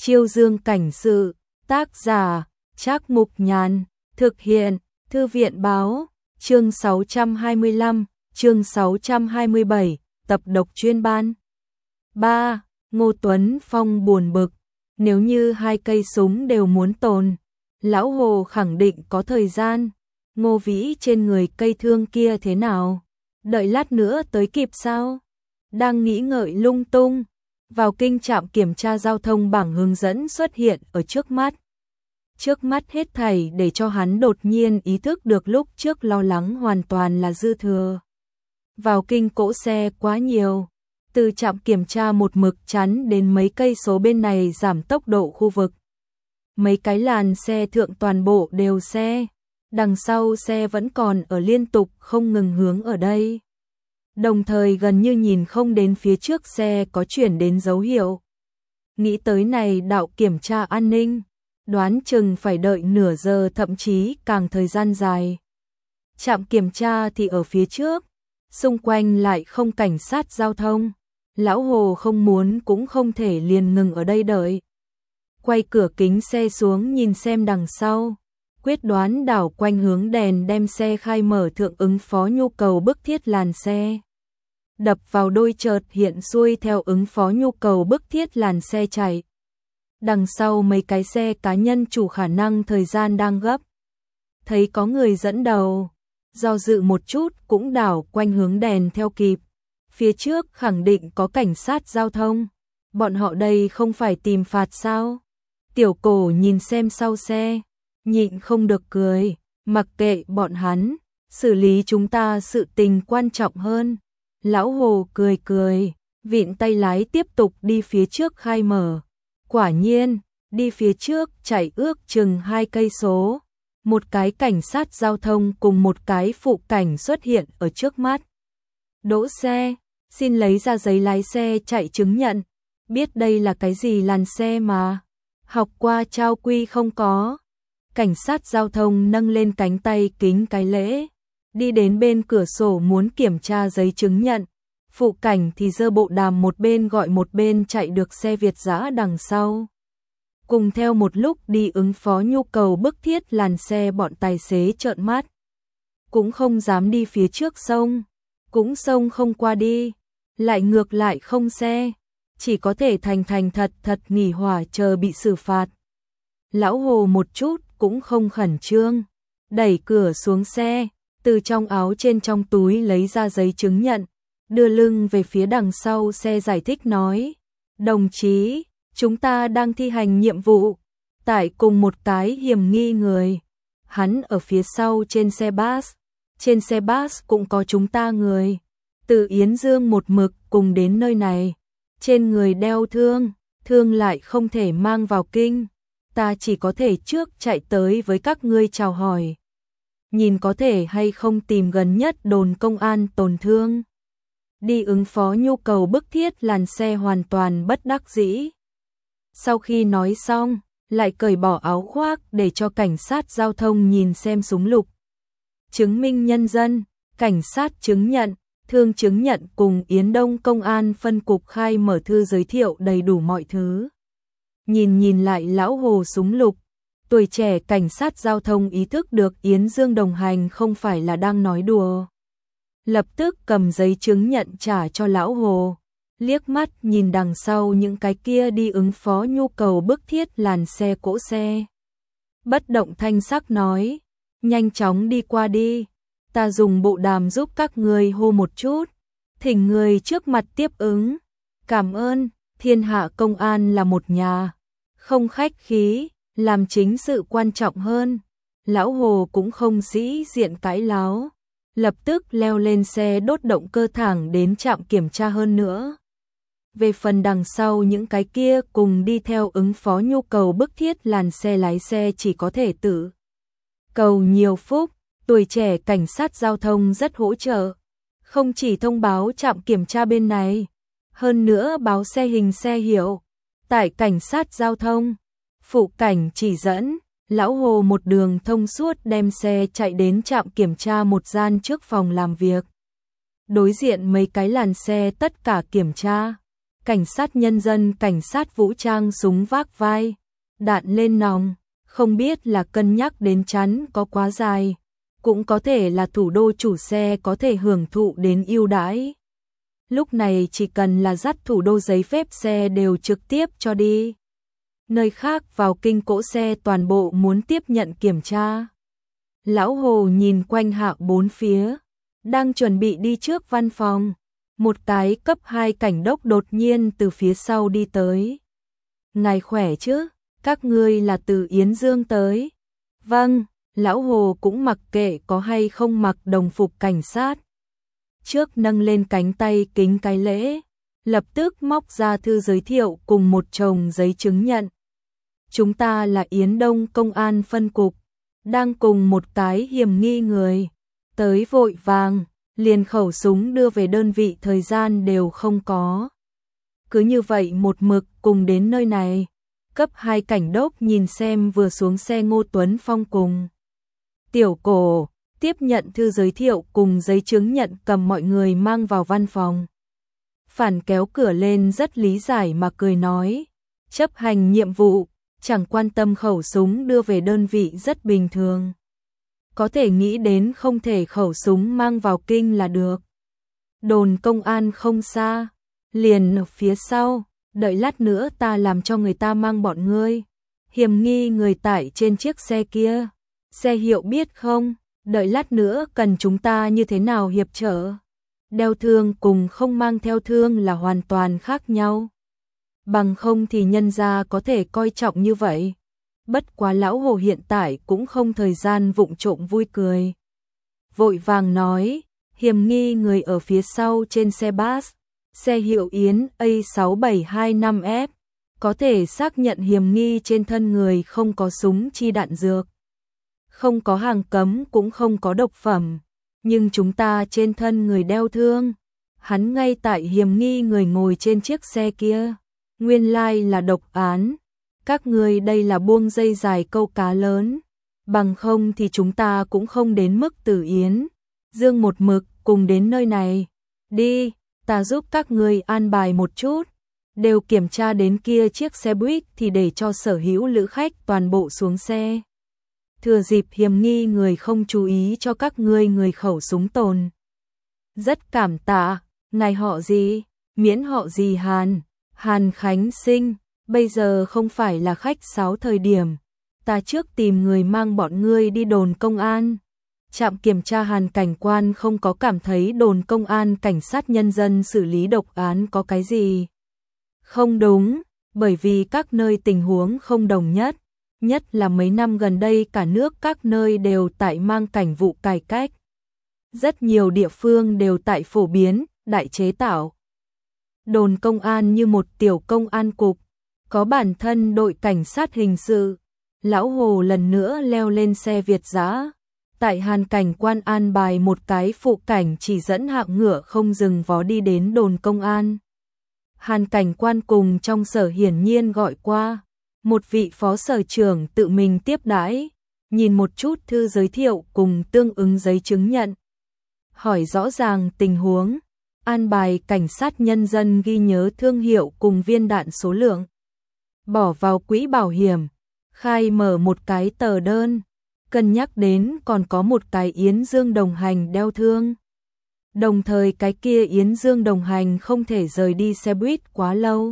Chiêu dương cảnh sự, tác giả, Trác Mục Nhàn, thực hiện, Thư viện báo, chương 625, chương 627, tập độc chuyên ban. 3. Ngô Tuấn Phong buồn bực, nếu như hai cây súng đều muốn tồn, Lão Hồ khẳng định có thời gian. Ngô Vĩ trên người cây thương kia thế nào? Đợi lát nữa tới kịp sao? Đang nghĩ ngợi lung tung, vào kinh trạm kiểm tra giao thông bảng hướng dẫn xuất hiện ở trước mắt. Trước mắt hết thảy để cho hắn đột nhiên ý thức được lúc trước lo lắng hoàn toàn là dư thừa. Vào kinh cỗ xe quá nhiều, từ trạm kiểm tra một mực chắn đến mấy cây số bên này giảm tốc độ khu vực. Mấy cái làn xe thượng toàn bộ đều xe, đằng sau xe vẫn còn ở liên tục không ngừng hướng ở đây. Đồng thời gần như nhìn không đến phía trước xe có chuyển đến dấu hiệu. Nghĩ tới này đạo kiểm tra an ninh, đoán chừng phải đợi nửa giờ thậm chí càng thời gian dài. Trạm kiểm tra thì ở phía trước, xung quanh lại không cảnh sát giao thông. Lão Hồ không muốn cũng không thể liền ngừng ở đây đợi. Quay cửa kính xe xuống nhìn xem đằng sau, quyết đoán đảo quanh hướng đèn đem xe khai mở thượng ứng phó nhu cầu bức thiết làn xe. Đập vào đôi chợt hiện xuôi theo ứng phó nhu cầu bức thiết làn xe chạy. Đằng sau mấy cái xe cá nhân chủ khả năng thời gian đang gấp. Thấy có người dẫn đầu, do dự một chút cũng đảo quanh hướng đèn theo kịp. Phía trước khẳng định có cảnh sát giao thông. Bọn họ đây không phải tìm phạt sao? Tiểu Cổ nhìn xem sau xe, nhịn không được cười, mặc kệ bọn hắn, xử lý chúng ta sự tình quan trọng hơn. Lão Hồ cười cười, vịn tay lái tiếp tục đi phía trước khai mở. Quả nhiên, đi phía trước chạy ước chừng 2 cây số, một cái cảnh sát giao thông cùng một cái phụ cảnh xuất hiện ở trước mắt. Đỗ xe, xin lấy ra giấy lái xe chạy chứng nhận, biết đây là cái gì làn xe mà, học qua trao quy không có. Cảnh sát giao thông nâng lên cánh tay kính cái lễ, đi đến bên cửa sổ muốn kiểm tra giấy chứng nhận. Phụ cảnh thì giơ bộ đàm một bên gọi một bên chạy được xe Việt dã đằng sau. Cùng theo một lúc đi ứng phó nhu cầu bức thiết làn xe, bọn tài xế trợn mắt. Cũng không dám đi phía trước sông, cũng sông không qua đi, lại ngược lại không xe, chỉ có thể thành thật nghỉ hỏa chờ bị xử phạt. Lão Hồ một chút cũng không khẩn trương, đẩy cửa xuống xe, từ trong áo trên trong túi lấy ra giấy chứng nhận, đưa lưng về phía đằng sau xe giải thích nói: đồng chí, chúng ta đang thi hành nhiệm vụ, tải cùng một cái hiểm nghi người. Hắn ở phía sau trên xe bus cũng có chúng ta người. Từ Yến Dương một mực cùng đến nơi này, trên người đeo thương lại không thể mang vào kinh. Ta chỉ có thể trước chạy tới với các ngươi chào hỏi, nhìn có thể hay không tìm gần nhất đồn công an tổn thương. Đi ứng phó nhu cầu bức thiết làn xe hoàn toàn bất đắc dĩ. Sau khi nói xong, lại cởi bỏ áo khoác để cho cảnh sát giao thông nhìn xem súng lục, chứng minh nhân dân, cảnh sát chứng nhận, thương chứng nhận cùng Yến Đông công an phân cục khai mở thư giới thiệu đầy đủ mọi thứ. Nhìn lại Lão Hồ súng lục, tuổi trẻ cảnh sát giao thông ý thức được Yến Dương đồng hành không phải là đang nói đùa. Lập tức cầm giấy chứng nhận trả cho Lão Hồ, liếc mắt nhìn đằng sau những cái kia đi ứng phó nhu cầu bức thiết làn xe cỗ xe. Bất động thanh sắc nói: nhanh chóng đi qua đi, ta dùng bộ đàm giúp các người hô một chút, thỉnh người trước mặt tiếp ứng. Cảm ơn, thiên hạ công an là một nhà, không khách khí, làm chính sự quan trọng hơn. Lão Hồ cũng không sĩ diện cãi láo, lập tức leo lên xe đốt động cơ thẳng đến trạm kiểm tra hơn nữa. Về phần đằng sau những cái kia cùng đi theo ứng phó nhu cầu bức thiết làn xe, lái xe chỉ có thể tự cầu nhiều phúc. Tuổi trẻ cảnh sát giao thông rất hỗ trợ, không chỉ thông báo trạm kiểm tra bên này, hơn nữa báo xe hình xe hiệu, tải cảnh sát giao thông, phụ cảnh chỉ dẫn. Lão Hồ một đường thông suốt đem xe chạy đến trạm kiểm tra một gian trước phòng làm việc. Đối diện mấy cái làn xe tất cả kiểm tra. cảnh sát nhân dân, cảnh sát vũ trang, súng vác vai, đạn lên nòng, không biết là cân nhắc đến chắn có quá dài, cũng có thể là thủ đô chủ xe có thể hưởng thụ đến ưu đãi. Lúc này chỉ cần là dắt thủ đô giấy phép xe đều trực tiếp cho đi. Nơi khác vào kinh cỗ xe toàn bộ muốn tiếp nhận kiểm tra. Lão Hồ nhìn quanh hạ bốn phía, đang chuẩn bị đi trước văn phòng. Một cái cấp 2 cảnh đốc đột nhiên từ phía sau đi tới. Ngài khỏe chứ? Các ngươi là từ Yến Dương tới. Vâng, Lão Hồ cũng mặc kệ có hay không mặc đồng phục cảnh sát. Trước nâng lên cánh tay kính cái lễ, lập tức móc ra thư giới thiệu cùng một chồng giấy chứng nhận. Chúng ta là Yến Đông Công an phân cục, đang cùng một cái hiểm nghi người. Tới vội vàng, liền khẩu súng đưa về đơn vị, thời gian đều không có. Cứ như vậy một mực cùng đến nơi này. Cấp 2 cảnh đốc nhìn xem vừa xuống xe Ngô Tuấn Phong cùng Tiểu Cổ, tiếp nhận thư giới thiệu cùng giấy chứng nhận, cầm mọi người mang vào văn phòng. Phản kéo cửa lên rất lý giải mà cười nói, chấp hành nhiệm vụ, chẳng quan tâm khẩu súng đưa về đơn vị rất bình thường. Có thể nghĩ đến không thể khẩu súng mang vào kinh là được. Đồn công an không xa, liền ở phía sau, đợi lát nữa ta làm cho người ta mang bọn ngươi. Hiểm nghi người tải trên chiếc xe kia, xe hiệu biết không? Đợi lát nữa cần chúng ta như thế nào hiệp trợ? Đeo thương cùng không mang theo thương là hoàn toàn khác nhau. Bằng không thì nhân gia có thể coi trọng như vậy. Bất quá Lão Hồ hiện tại cũng không thời gian vụng trộm vui cười. Vội vàng nói, hiểm nghi người ở phía sau trên xe bus, xe hiệu Yến A6725F, có thể xác nhận hiểm nghi trên thân người không có súng chi đạn dược, không có hàng cấm cũng không có độc phẩm, nhưng chúng ta trên thân người đeo thương. Hắn ngay tại hiểm nghi người ngồi trên chiếc xe kia, nguyên lai là độc án. Các ngươi đây là buông dây dài câu cá lớn, bằng không thì chúng ta cũng không đến mức Từ Yến Dương một mực cùng đến nơi này. Đi, ta giúp các ngươi an bài một chút, đều kiểm tra đến kia chiếc xe buýt thì để cho sở hữu lữ khách toàn bộ xuống xe. Thừa dịp hiểm nghi người không chú ý cho các ngươi người khẩu súng tồn. Rất cảm tạ. Ngài họ gì? Miễn họ gì Hàn. Hàn Khánh Sinh. Bây giờ không phải là khách sáo thời điểm, ta trước tìm người mang bọn ngươi đi đồn công an. Trạm kiểm tra Hàn cảnh quan không có cảm thấy đồn công an cảnh sát nhân dân xử lý độc án có cái gì không đúng, bởi vì các nơi tình huống không đồng nhất, nhất là mấy năm gần đây cả nước các nơi đều tại mang cảnh vụ cải cách. Rất nhiều địa phương đều tại phổ biến, đại chế tạo đồn công an như một tiểu công an cục, có bản thân đội cảnh sát hình sự. Lão Hồ lần nữa leo lên xe Việt dã, tại Hàn cảnh quan an bài một cái phụ cảnh chỉ dẫn hạng ngựa không dừng vó đi đến đồn công an. Hàn cảnh quan cùng trong sở hiển nhiên gọi qua, một vị phó sở trưởng tự mình tiếp đãi, nhìn một chút thư giới thiệu cùng tương ứng giấy chứng nhận, hỏi rõ ràng tình huống, an bài cảnh sát nhân dân ghi nhớ thương hiệu cùng viên đạn số lượng, bỏ vào quỹ bảo hiểm, khai mở một cái tờ đơn, cân nhắc đến còn có một cái Yến Dương đồng hành đeo thương. Đồng thời cái kia Yến Dương đồng hành không thể rời đi xe buýt quá lâu.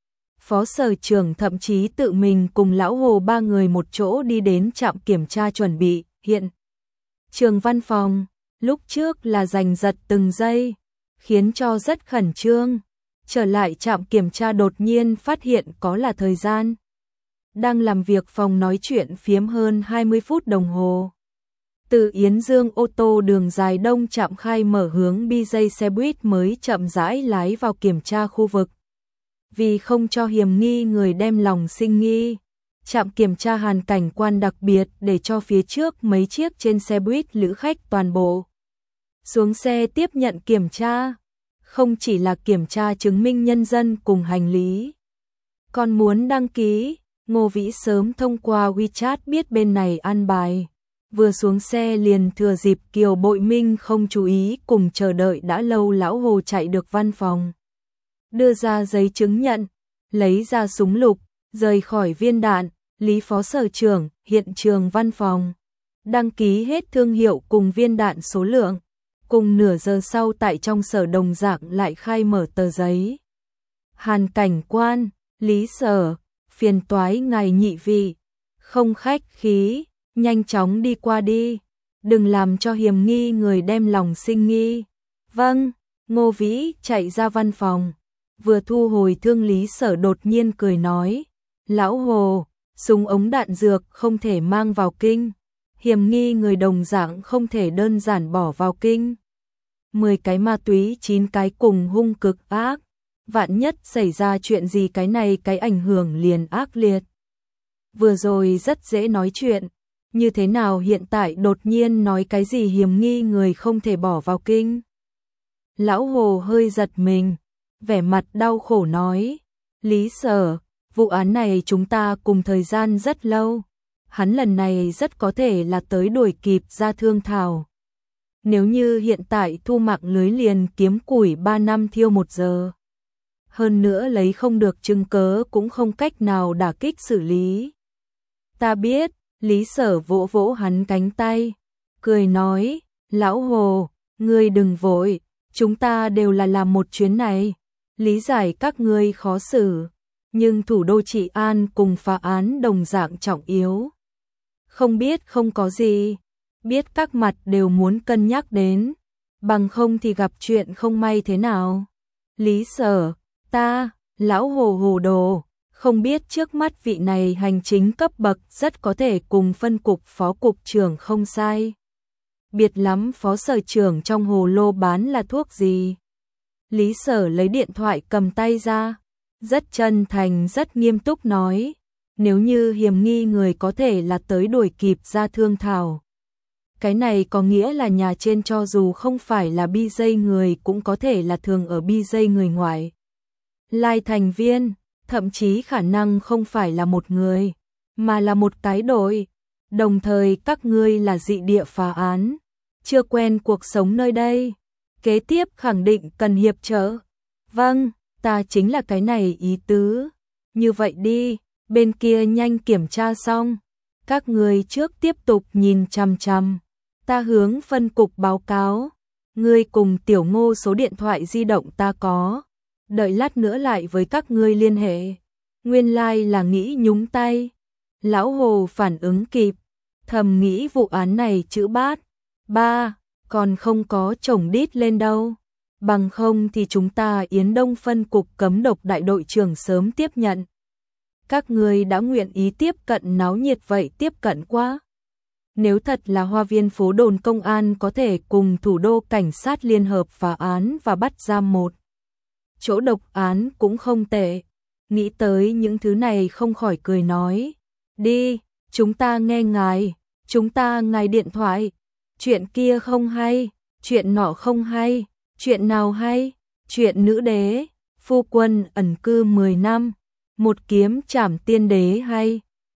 Phó sở trưởng thậm chí tự mình cùng Lão Hồ ba người một chỗ đi đến trạm kiểm tra chuẩn bị, hiện trường văn phòng, lúc trước là giành giật từng giây, khiến cho rất khẩn trương. Trở lại trạm kiểm tra đột nhiên phát hiện có là thời gian. Đang làm việc phòng nói chuyện phiếm hơn 20 phút đồng hồ. Từ Yến Dương ô tô đường dài đông trạm khai mở hướng BJ xe buýt mới chậm rãi lái vào kiểm tra khu vực. Vì không cho hiểm nghi người đem lòng sinh nghi, trạm kiểm tra Hàn cảnh quan đặc biệt để cho phía trước mấy chiếc trên xe buýt lữ khách toàn bộ xuống xe tiếp nhận kiểm tra. Không chỉ là kiểm tra chứng minh nhân dân cùng hành lý, còn muốn đăng ký. Ngô Vĩ sớm thông qua WeChat biết bên này an bài, vừa xuống xe liền thừa dịp Kiều Bội Minh không chú ý cùng chờ đợi đã lâu Lão Hồ chạy được văn phòng. đưa ra giấy chứng nhận, lấy ra súng lục, rời khỏi viên đạn, Lý Phó Sở trưởng, hiện trường văn phòng. Đăng ký hết thương hiệu cùng viên đạn số lượng. Cùng nửa giờ sau tại trong sở đồng dạng lại khai mở tờ giấy. Hàn cảnh quan, Lý Sở, phiền toái ngài nhị vị. Không khách khí, nhanh chóng đi qua đi. Đừng làm cho hiềm nghi người đem lòng sinh nghi. Vâng, Ngô Vĩ chạy ra văn phòng. Vừa thu hồi thương Lý Sở đột nhiên cười nói. Lão Hồ, súng ống đạn dược không thể mang vào kinh. Hiểm nghi người đồng dạng không thể đơn giản bỏ vào kinh. 10 cái ma túy 9 cái cùng hung cực ác. Vạn nhất xảy ra chuyện gì cái này cái ảnh hưởng liền ác liệt. Vừa rồi rất dễ nói chuyện. Như thế nào hiện tại đột nhiên nói cái gì hiểm nghi người không thể bỏ vào kinh. Lão Hồ hơi giật mình. Vẻ mặt đau khổ nói. Lý Sở, vụ án này chúng ta cùng thời gian rất lâu. Hắn lần này rất có thể là tới đuổi kịp ra thương thảo. Nếu như hiện tại thu mạng lưới liền kiếm củi 3 năm thiêu 1 giờ. Hơn nữa lấy không được chứng cớ cũng không cách nào đả kích xử lý. Ta biết, Lý Sở vỗ vỗ hắn cánh tay. Cười nói, Lão Hồ, ngươi đừng vội, chúng ta đều là làm một chuyến này. Lý giải các ngươi khó xử, nhưng thủ đô trị an cùng phá án đồng dạng trọng yếu. Không biết không có gì, biết các mặt đều muốn cân nhắc đến, bằng không thì gặp chuyện không may thế nào. Lý Sở, ta, Lão Hồ hồ đồ, không biết trước mắt vị này hành chính cấp bậc rất có thể cùng phân cục phó cục trưởng không sai. Biệt lắm phó sở trưởng trong hồ lô bán là thuốc gì? Lý Sở lấy điện thoại cầm tay ra, rất chân thành rất nghiêm túc nói. Nếu như hiểm nghi người có thể là tới đuổi kịp ra thương thảo. Cái này có nghĩa là nhà trên cho dù không phải là BJ người cũng có thể là thường ở BJ người ngoài. Lai thành viên, thậm chí khả năng không phải là một người, mà là một cái đội. Đồng thời các ngươi là dị địa phá án, chưa quen cuộc sống nơi đây. Kế tiếp khẳng định cần hiệp trợ. Vâng, ta chính là cái này ý tứ. Như vậy đi. Bên kia nhanh kiểm tra xong, các người trước tiếp tục nhìn chằm chằm, ta hướng phân cục báo cáo, ngươi cùng Tiểu Ngô số điện thoại di động ta có, đợi lát nữa lại với các ngươi liên hệ. Nguyên lai là nghĩ nhúng tay. Lão Hồ phản ứng kịp, thầm nghĩ vụ án này chữ bát, ba, còn không có chồng đít lên đâu. Bằng không thì chúng ta Yến Đông phân cục cấm độc đại đội trưởng sớm tiếp nhận. Các người đã nguyện ý tiếp cận náo nhiệt vậy tiếp cận quá. Nếu thật là Hoa Viên phố đồn công an có thể cùng thủ đô cảnh sát liên hợp phá án và bắt giam một chỗ độc án cũng không tệ. Nghĩ tới những thứ này không khỏi cười nói. Đi, chúng ta nghe ngài, chúng ta ngài điện thoại. Chuyện kia không hay, chuyện nọ không hay, chuyện nào hay, chuyện nữ đế, phu quân ẩn cư 10 năm. Một kiếm trảm tiên đế hay,